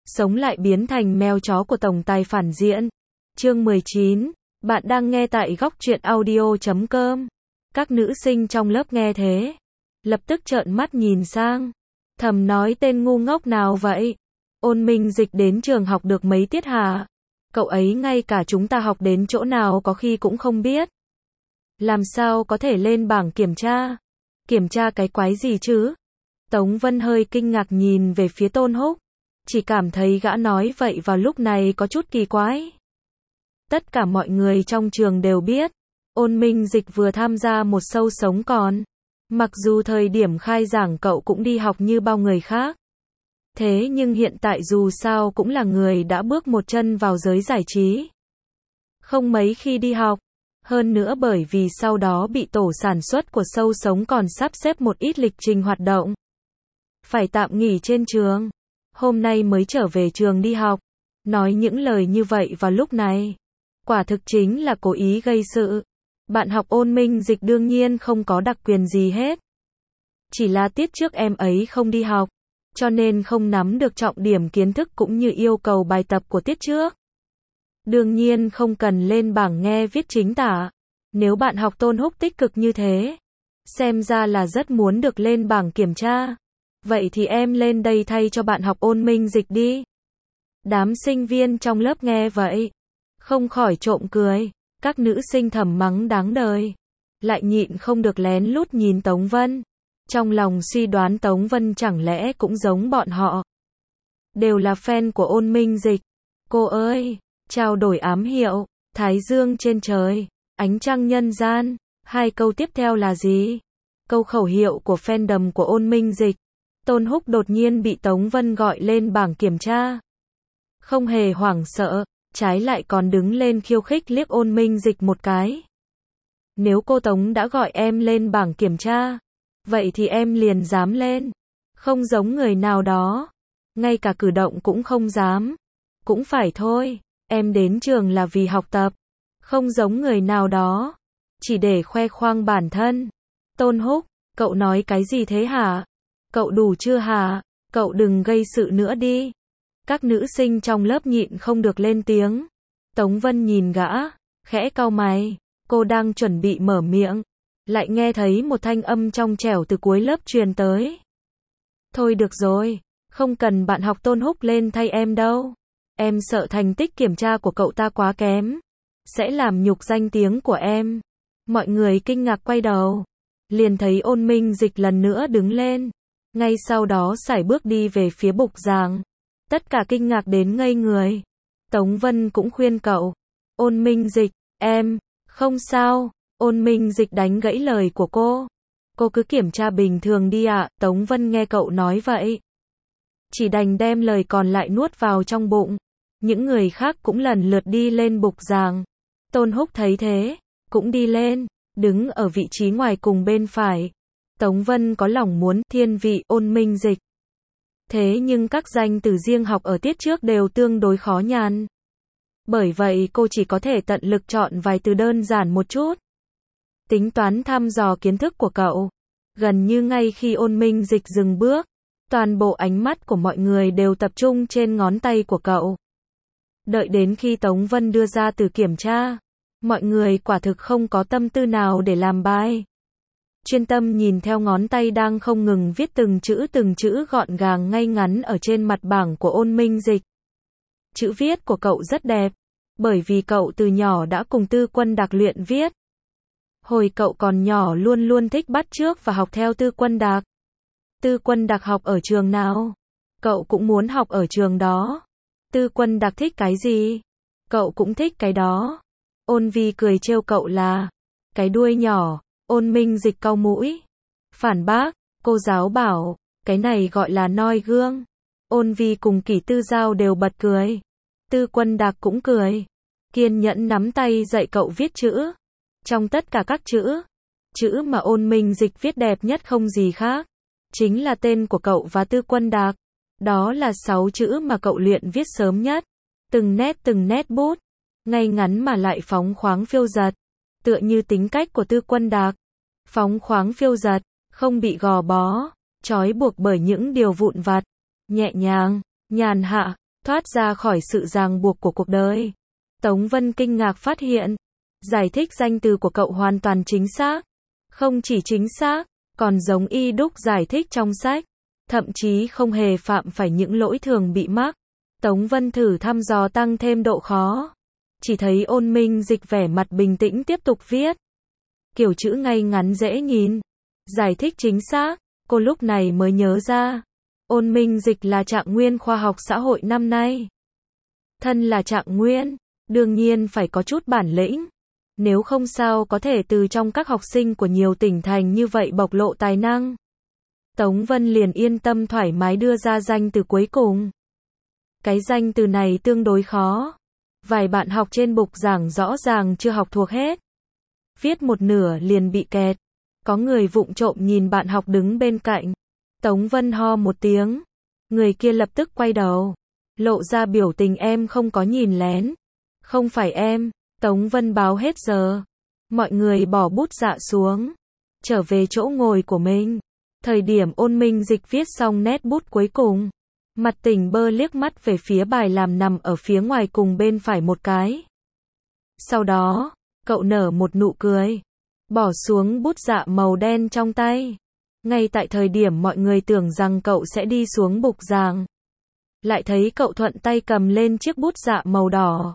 sống lại biến thành mèo chó của tổng tài phản diện. Chương 19. Bạn đang nghe tại góc truyện audio.com. Các nữ sinh trong lớp nghe thế, lập tức trợn mắt nhìn sang, thầm nói tên ngu ngốc nào vậy? Ôn Minh Dịch đến trường học được mấy tiết hả? Cậu ấy ngay cả chúng ta học đến chỗ nào có khi cũng không biết. Làm sao có thể lên bảng kiểm tra? Kiểm tra cái quái gì chứ? Tống Vân hơi kinh ngạc nhìn về phía Tôn Húc, chỉ cảm thấy gã nói vậy vào lúc này có chút kỳ quái. Tất cả mọi người trong trường đều biết, Ôn Minh Dịch vừa tham gia một show sống còn. Mặc dù thời điểm khai giảng cậu cũng đi học như bao người khác. Thế nhưng hiện tại dù sao cũng là người đã bước một chân vào giới giải trí. Không mấy khi đi học. Hơn nữa bởi vì sau đó bị tổ sản xuất của show sống còn sắp xếp một ít lịch trình hoạt động. Phải tạm nghỉ trên trường. Hôm nay mới trở về trường đi học. Nói những lời như vậy vào lúc này. Quả thực chính là cố ý gây sự. Bạn học Ôn Minh Dịch đương nhiên không có đặc quyền gì hết. Chỉ là tiết trước em ấy không đi học, cho nên không nắm được trọng điểm kiến thức cũng như yêu cầu bài tập của tiết trước. Đương nhiên không cần lên bảng nghe viết chính tả. Nếu bạn học Tôn Húc tích cực như thế, xem ra là rất muốn được lên bảng kiểm tra. Vậy thì em lên đây thay cho bạn học Ôn Minh Dịch đi. Đám sinh viên trong lớp nghe vậy, không khỏi trộm cười. Các nữ sinh thầm mắng đáng đời, lại nhịn không được lén lút nhìn Tống Vân. Trong lòng suy đoán Tống Vân chẳng lẽ cũng giống bọn họ. Đều là fan của Ôn Minh Dịch. Cô ơi, trao đổi ám hiệu, Thái Dương trên trời, ánh trăng nhân gian. Hai câu tiếp theo là gì? Câu khẩu hiệu của fandom của Ôn Minh Dịch. Tôn Húc đột nhiên bị Tống Vân gọi lên bảng kiểm tra. Không hề hoảng sợ, trái lại còn đứng lên khiêu khích liếc Ôn Minh Dịch một cái. Nếu cô Tống đã gọi em lên bảng kiểm tra, vậy thì em liền dám lên. Không giống người nào đó, ngay cả cử động cũng không dám. Cũng phải thôi, em đến trường là vì học tập. Không giống người nào đó, chỉ để khoe khoang bản thân. Tôn Húc, cậu nói cái gì thế hả? Cậu đủ chưa hả? Cậu đừng gây sự nữa đi. Các nữ sinh trong lớp nhịn không được lên tiếng. Tống Vân nhìn gã, khẽ cau mày. Cô đang chuẩn bị mở miệng, lại nghe thấy một thanh âm trong trẻo từ cuối lớp truyền tới. Thôi được rồi, không cần bạn học Tôn Húc lên thay em đâu. Em sợ thành tích kiểm tra của cậu ta quá kém, sẽ làm nhục danh tiếng của em. Mọi người kinh ngạc quay đầu, liền thấy Ôn Minh Dịch lần nữa đứng lên. Ngay sau đó sải bước đi về phía bục giảng. Tất cả kinh ngạc đến ngây người. Tống Vân cũng khuyên cậu. Ôn Minh Dịch, em, không sao. Ôn Minh Dịch đánh gãy lời của cô. Cô cứ kiểm tra bình thường đi ạ. Tống Vân nghe cậu nói vậy, chỉ đành đem lời còn lại nuốt vào trong bụng. Những người khác cũng lần lượt đi lên bục giảng. Tôn Húc thấy thế, cũng đi lên, đứng ở vị trí ngoài cùng bên phải. Tống Vân có lòng muốn thiên vị Ôn Minh Dịch. Thế nhưng các danh từ riêng học ở tiết trước đều tương đối khó nhằn. Bởi vậy cô chỉ có thể tận lực chọn vài từ đơn giản một chút. Tính toán thăm dò kiến thức của cậu. Gần như ngay khi Ôn Minh Dịch dừng bước, toàn bộ ánh mắt của mọi người đều tập trung trên ngón tay của cậu. Đợi đến khi Tống Vân đưa ra từ kiểm tra, mọi người quả thực không có tâm tư nào để làm bài. Chuyên tâm nhìn theo ngón tay đang không ngừng viết từng chữ gọn gàng ngay ngắn ở trên mặt bảng của Ôn Minh Dịch. Chữ viết của cậu rất đẹp, bởi vì cậu từ nhỏ đã cùng Tư Quân Đạc luyện viết. Hồi cậu còn nhỏ luôn luôn thích bắt chước và học theo Tư Quân Đạc. Tư Quân Đạc học ở trường nào? Cậu cũng muốn học ở trường đó. Tư Quân Đạc thích cái gì? Cậu cũng thích cái đó. Ôn Vi cười trêu cậu là cái đuôi nhỏ. Ôn Minh Dịch cau mũi, phản bác. Cô giáo bảo, cái này gọi là noi gương. Ôn Vi cùng Kỷ Tư Giao đều bật cười. Tư Quân Đạc cũng cười, kiên nhẫn nắm tay dạy cậu viết chữ. Trong tất cả các chữ mà Ôn Minh Dịch viết đẹp nhất không gì khác, chính là tên của cậu và Tư Quân Đạc. Đó là 6 chữ mà cậu luyện viết sớm nhất. Từng nét bút, ngay ngắn mà lại phóng khoáng phiêu dật. Tựa như tính cách của Tư Quân Đạc. Phóng khoáng phiêu dật, không bị gò bó, trói buộc bởi những điều vụn vặt. Nhẹ nhàng, nhàn hạ, thoát ra khỏi sự ràng buộc của cuộc đời. Tống Vân kinh ngạc phát hiện, giải thích danh từ của cậu hoàn toàn chính xác. Không chỉ chính xác, còn giống y đúc giải thích trong sách. Thậm chí không hề phạm phải những lỗi thường bị mắc. Tống Vân thử thăm dò tăng thêm độ khó. Chỉ thấy Ôn Minh Dịch vẻ mặt bình tĩnh tiếp tục viết. Kiểu chữ ngay ngắn dễ nhìn. Giải thích chính xác, cô lúc này mới nhớ ra. Ôn Minh Dịch là trạng nguyên khoa học xã hội năm nay. Thân là trạng nguyên, đương nhiên phải có chút bản lĩnh. Nếu không sao có thể từ trong các học sinh của nhiều tỉnh thành như vậy bộc lộ tài năng. Tống Vân liền yên tâm thoải mái đưa ra danh từ cuối cùng. Cái danh từ này tương đối khó. Vài bạn học trên bục giảng rõ ràng chưa học thuộc hết. Viết một nửa liền bị kẹt. Có người vụng trộm nhìn bạn học đứng bên cạnh. Tống Vân ho một tiếng. Người kia lập tức quay đầu. Lộ ra biểu tình em không có nhìn lén. Không phải em. Tống Vân báo hết giờ. Mọi người bỏ bút dạ xuống. Trở về chỗ ngồi của mình. Thời điểm Ôn Minh Dịch viết xong nét bút cuối cùng. Mặt tỉnh bơ liếc mắt về phía bài làm nằm ở phía ngoài cùng bên phải một cái. Sau đó, cậu nở một nụ cười. Bỏ xuống bút dạ màu đen trong tay. Ngay tại thời điểm mọi người tưởng rằng cậu sẽ đi xuống bục giảng. Lại thấy cậu thuận tay cầm lên chiếc bút dạ màu đỏ.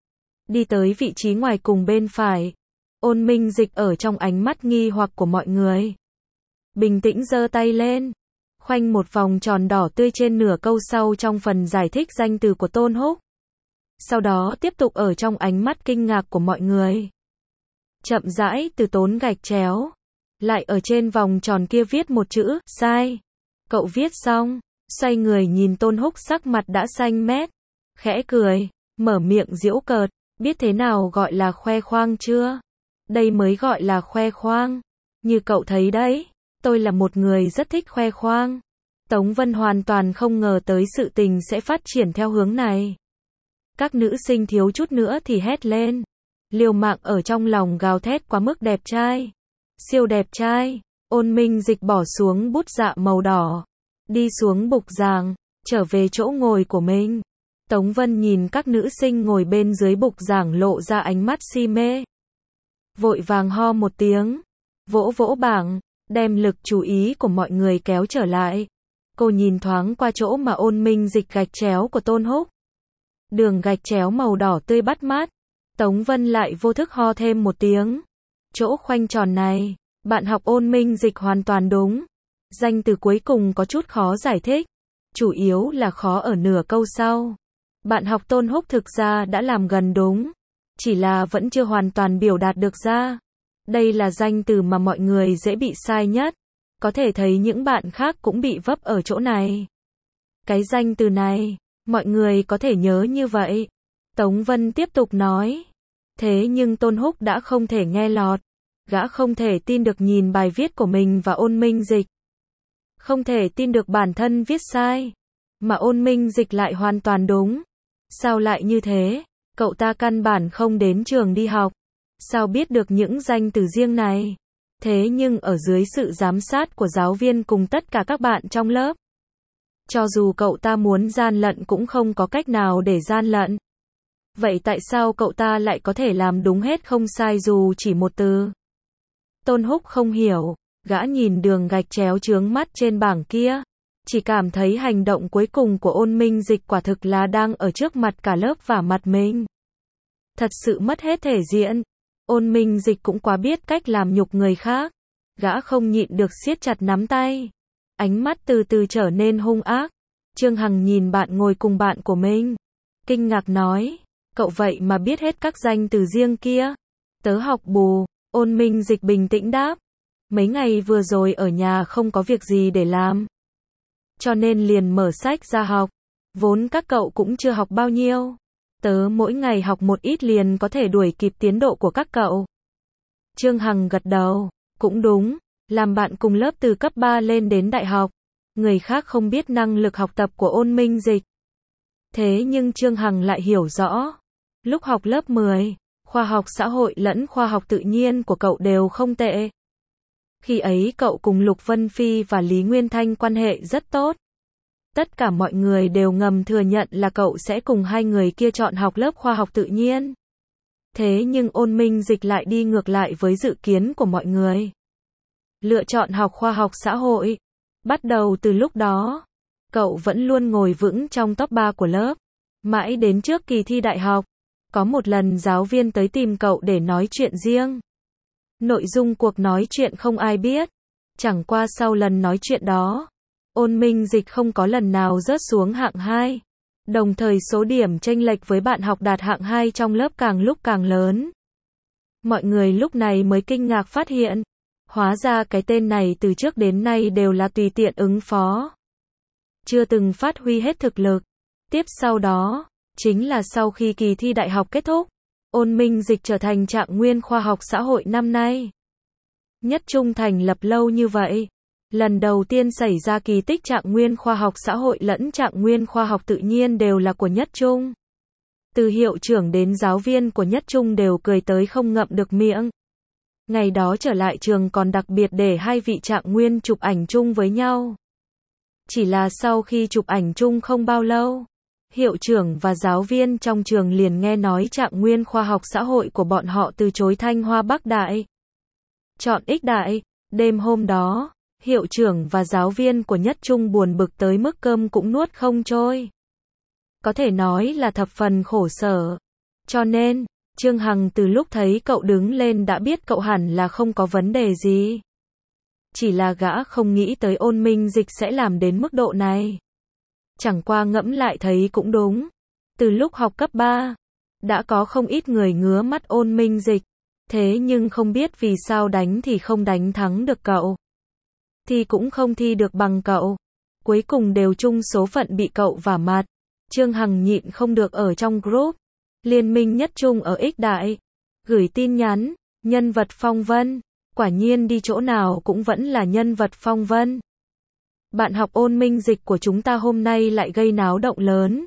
Đi tới vị trí ngoài cùng bên phải. Ôn Minh Dịch ở trong ánh mắt nghi hoặc của mọi người. Bình tĩnh giơ tay lên. Khoanh một vòng tròn đỏ tươi trên nửa câu sau trong phần giải thích danh từ của Tôn Húc. Sau đó tiếp tục ở trong ánh mắt kinh ngạc của mọi người. Chậm rãi từ tốn gạch chéo. Lại ở trên vòng tròn kia viết một chữ, sai. Cậu viết xong, xoay người nhìn Tôn Húc sắc mặt đã xanh mét. Khẽ cười, mở miệng giễu cợt, biết thế nào gọi là khoe khoang chưa? Đây mới gọi là khoe khoang. Như cậu thấy đấy, tôi là một người rất thích khoe khoang. Tống Vân hoàn toàn không ngờ tới sự tình sẽ phát triển theo hướng này. Các nữ sinh thiếu chút nữa thì hét lên. Liều mạng ở trong lòng gào thét quá mức đẹp trai. Siêu đẹp trai. Ôn Minh Dịch bỏ xuống bút dạ màu đỏ. Đi xuống bục giảng, trở về chỗ ngồi của mình. Tống Vân nhìn các nữ sinh ngồi bên dưới bục giảng lộ ra ánh mắt si mê. Vội vàng ho một tiếng. Vỗ vỗ bảng, đem lực chú ý của mọi người kéo trở lại. Cô nhìn thoáng qua chỗ mà Ôn Minh Dịch gạch chéo của Tôn Húc. Đường gạch chéo màu đỏ tươi bắt mắt. Tống Vân lại vô thức ho thêm một tiếng. Chỗ khoanh tròn này, bạn học Ôn Minh Dịch hoàn toàn đúng. Danh từ cuối cùng có chút khó giải thích. Chủ yếu là khó ở nửa câu sau. Bạn học Tôn Húc thực ra đã làm gần đúng. Chỉ là vẫn chưa hoàn toàn biểu đạt được ra. Đây là danh từ mà mọi người dễ bị sai nhất. Có thể thấy những bạn khác cũng bị vấp ở chỗ này. Cái danh từ này, mọi người có thể nhớ như vậy. Tống Vân tiếp tục nói. Thế nhưng Tôn Húc đã không thể nghe lọt. Gã không thể tin được nhìn bài viết của mình và Ôn Minh Dịch. Không thể tin được bản thân viết sai. Mà Ôn Minh Dịch lại hoàn toàn đúng. Sao lại như thế? Cậu ta căn bản không đến trường đi học. Sao biết được những danh từ riêng này? Thế nhưng ở dưới sự giám sát của giáo viên cùng tất cả các bạn trong lớp. Cho dù cậu ta muốn gian lận cũng không có cách nào để gian lận. Vậy tại sao cậu ta lại có thể làm đúng hết không sai dù chỉ một từ? Tôn Húc không hiểu, gã nhìn đường gạch chéo chướng mắt trên bảng kia. Chỉ cảm thấy hành động cuối cùng của Ôn Minh Dịch quả thực là đang ở trước mặt cả lớp và mặt mình. Thật sự mất hết thể diện. Ôn Minh Dịch cũng quá biết cách làm nhục người khác. Gã không nhịn được siết chặt nắm tay. Ánh mắt từ từ trở nên hung ác. Trương Hằng nhìn bạn ngồi cùng bạn của mình. Kinh ngạc nói. Cậu vậy mà biết hết các danh từ riêng kia. Tớ học bù. Ôn Minh Dịch bình tĩnh đáp. Mấy ngày vừa rồi ở nhà không có việc gì để làm. Cho nên liền mở sách ra học. Vốn các cậu cũng chưa học bao nhiêu. Tớ mỗi ngày học một ít liền có thể đuổi kịp tiến độ của các cậu. Trương Hằng gật đầu. Cũng đúng. Làm bạn cùng lớp từ cấp 3 lên đến đại học. Người khác không biết năng lực học tập của Ôn Minh Dịch. Thế nhưng Trương Hằng lại hiểu rõ. Lúc học lớp 10, khoa học xã hội lẫn khoa học tự nhiên của cậu đều không tệ. Khi ấy cậu cùng Lục Vân Phi và Lý Nguyên Thanh quan hệ rất tốt. Tất cả mọi người đều ngầm thừa nhận là cậu sẽ cùng hai người kia chọn học lớp khoa học tự nhiên. Thế nhưng Ôn Minh Dịch lại đi ngược lại với dự kiến của mọi người. Lựa chọn học khoa học xã hội. Bắt đầu từ lúc đó, cậu vẫn luôn ngồi vững trong top 3 của lớp. Mãi đến trước kỳ thi đại học, có một lần giáo viên tới tìm cậu để nói chuyện riêng. Nội dung cuộc nói chuyện không ai biết. Chẳng qua sau lần nói chuyện đó, Ôn Minh Dịch không có lần nào rớt xuống hạng 2. Đồng thời số điểm chênh lệch với bạn học đạt hạng 2 trong lớp càng lúc càng lớn. Mọi người lúc này mới kinh ngạc phát hiện, hóa ra cái tên này từ trước đến nay đều là tùy tiện ứng phó. Chưa từng phát huy hết thực lực. Tiếp sau đó, chính là sau khi kỳ thi đại học kết thúc, Ôn Minh Dịch trở thành trạng nguyên khoa học xã hội năm nay. Nhất Trung thành lập lâu như vậy, lần đầu tiên xảy ra kỳ tích trạng nguyên khoa học xã hội lẫn trạng nguyên khoa học tự nhiên đều là của Nhất Trung. Từ hiệu trưởng đến giáo viên của Nhất Trung đều cười tới không ngậm được miệng. Ngày đó trở lại trường còn đặc biệt để hai vị trạng nguyên chụp ảnh chung với nhau. Chỉ là sau khi chụp ảnh chung không bao lâu, hiệu trưởng và giáo viên trong trường liền nghe nói trạng nguyên khoa học xã hội của bọn họ từ chối Thanh Hoa Bắc Đại, chọn Ích Đại. Đêm hôm đó, hiệu trưởng và giáo viên của Nhất Trung buồn bực tới mức cơm cũng nuốt không trôi. Có thể nói là thập phần khổ sở. Cho nên, Trương Hằng từ lúc thấy cậu đứng lên đã biết cậu hẳn là không có vấn đề gì. Chỉ là gã không nghĩ tới Ôn Minh Dịch sẽ làm đến mức độ này. Chẳng qua ngẫm lại thấy cũng đúng. Từ lúc học cấp 3, đã có không ít người ngứa mắt Ôn Minh Dịch. Thế nhưng không biết vì sao đánh thì không đánh thắng được cậu. Thì cũng không thi được bằng cậu. Cuối cùng đều chung số phận bị cậu vả mặt. Trương Hằng nhịn không được ở trong group Liên minh Nhất Trung ở Ích Đại gửi tin nhắn, nhân vật phong vân. Quả nhiên đi chỗ nào cũng vẫn là nhân vật phong vân. Bạn học Ôn Minh Dịch của chúng ta hôm nay lại gây náo động lớn.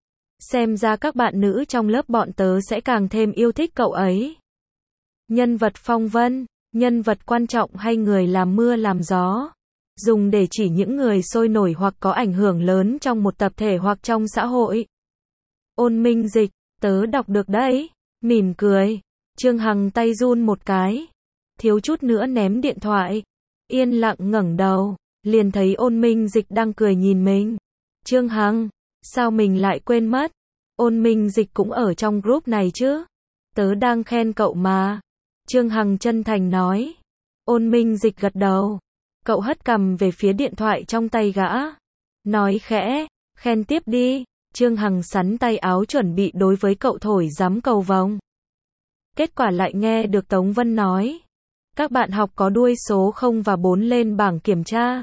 Xem ra các bạn nữ trong lớp bọn tớ sẽ càng thêm yêu thích cậu ấy. Nhân vật phong vân, nhân vật quan trọng hay người làm mưa làm gió. Dùng để chỉ những người sôi nổi hoặc có ảnh hưởng lớn trong một tập thể hoặc trong xã hội. Ôn Minh Dịch, tớ đọc được đấy. Mỉm cười. Trương Hằng tay run một cái. Thiếu chút nữa ném điện thoại. Yên lặng ngẩng đầu. Liền thấy Ôn Minh Dịch đang cười nhìn mình. Trương Hằng, sao mình lại quên mất? Ôn Minh Dịch cũng ở trong group này chứ? Tớ đang khen cậu mà. Trương Hằng chân thành nói. Ôn Minh Dịch gật đầu. Cậu hất cằm về phía điện thoại trong tay gã. Nói khẽ, khen tiếp đi. Trương Hằng sắn tay áo chuẩn bị đối với cậu thổi giám cầu vồng. Kết quả lại nghe được Tống Vân nói. Các bạn học có đuôi số 0 và 4 lên bảng kiểm tra.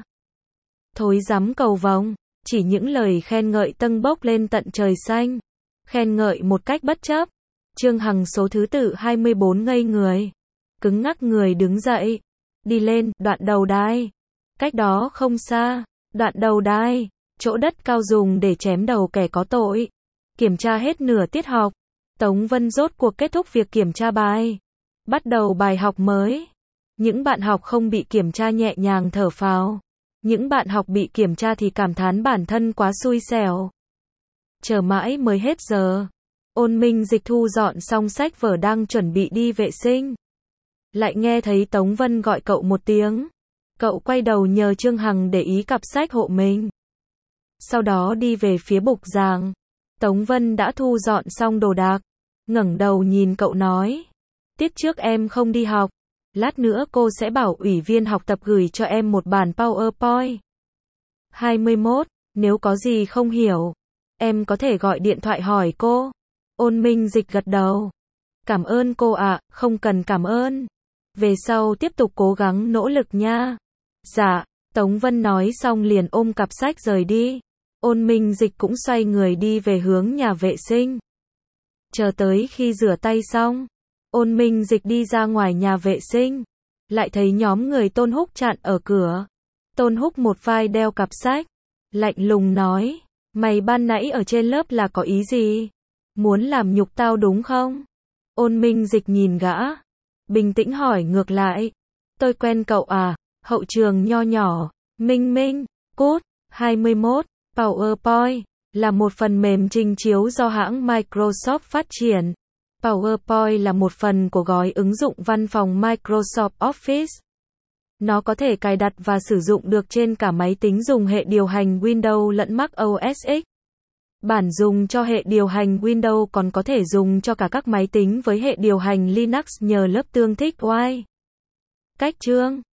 Thối giám cầu vồng. Chỉ những lời khen ngợi tâng bốc lên tận trời xanh. Khen ngợi một cách bất chấp. Trương Hằng số thứ tự 24 ngây người. Cứng ngắc người đứng dậy. Đi lên, đoạn đầu đai. Cách đó không xa, đoạn đầu đai. Chỗ đất cao dùng để chém đầu kẻ có tội. Kiểm tra hết nửa tiết học. Tống Vân rốt cuộc kết thúc việc kiểm tra bài. Bắt đầu bài học mới. Những bạn học không bị kiểm tra nhẹ nhàng thở phào. Những bạn học bị kiểm tra thì cảm thán bản thân quá xui xẻo. Chờ mãi mới hết giờ. Ôn Minh Dịch thu dọn xong sách vở đang chuẩn bị đi vệ sinh. Lại nghe thấy Tống Vân gọi cậu một tiếng. Cậu quay đầu nhờ Trương Hằng để ý cặp sách hộ mình. Sau đó đi về phía bục giảng. Tống Vân đã thu dọn xong đồ đạc. Ngẩng đầu nhìn cậu nói. Tiết trước em không đi học. Lát nữa cô sẽ bảo ủy viên học tập gửi cho em một bản PowerPoint. 21. Nếu có gì không hiểu, em có thể gọi điện thoại hỏi cô. Ôn Minh Dịch gật đầu. Cảm ơn cô ạ, không cần cảm ơn. Về sau tiếp tục cố gắng nỗ lực nha. Dạ, Tống Vân nói xong liền ôm cặp sách rời đi. Ôn Minh Dịch cũng xoay người đi về hướng nhà vệ sinh. Chờ tới khi rửa tay xong, Ôn Minh Dịch đi ra ngoài nhà vệ sinh. Lại thấy nhóm người Tôn Húc chặn ở cửa. Tôn Húc một vai đeo cặp sách. Lạnh lùng nói. Mày ban nãy ở trên lớp là có ý gì? Muốn làm nhục tao đúng không? Ôn Minh Dịch nhìn gã. Bình tĩnh hỏi ngược lại. Tôi quen cậu à? Hậu trường nho nhỏ. Minh Minh, cút. 21. PowerPoint là một phần mềm trình chiếu do hãng Microsoft phát triển. PowerPoint là một phần của gói ứng dụng văn phòng Microsoft Office. Nó có thể cài đặt và sử dụng được trên cả máy tính dùng hệ điều hành Windows lẫn Mac OS X. Bản dùng cho hệ điều hành Windows còn có thể dùng cho cả các máy tính với hệ điều hành Linux nhờ lớp tương thích UI. Cách chương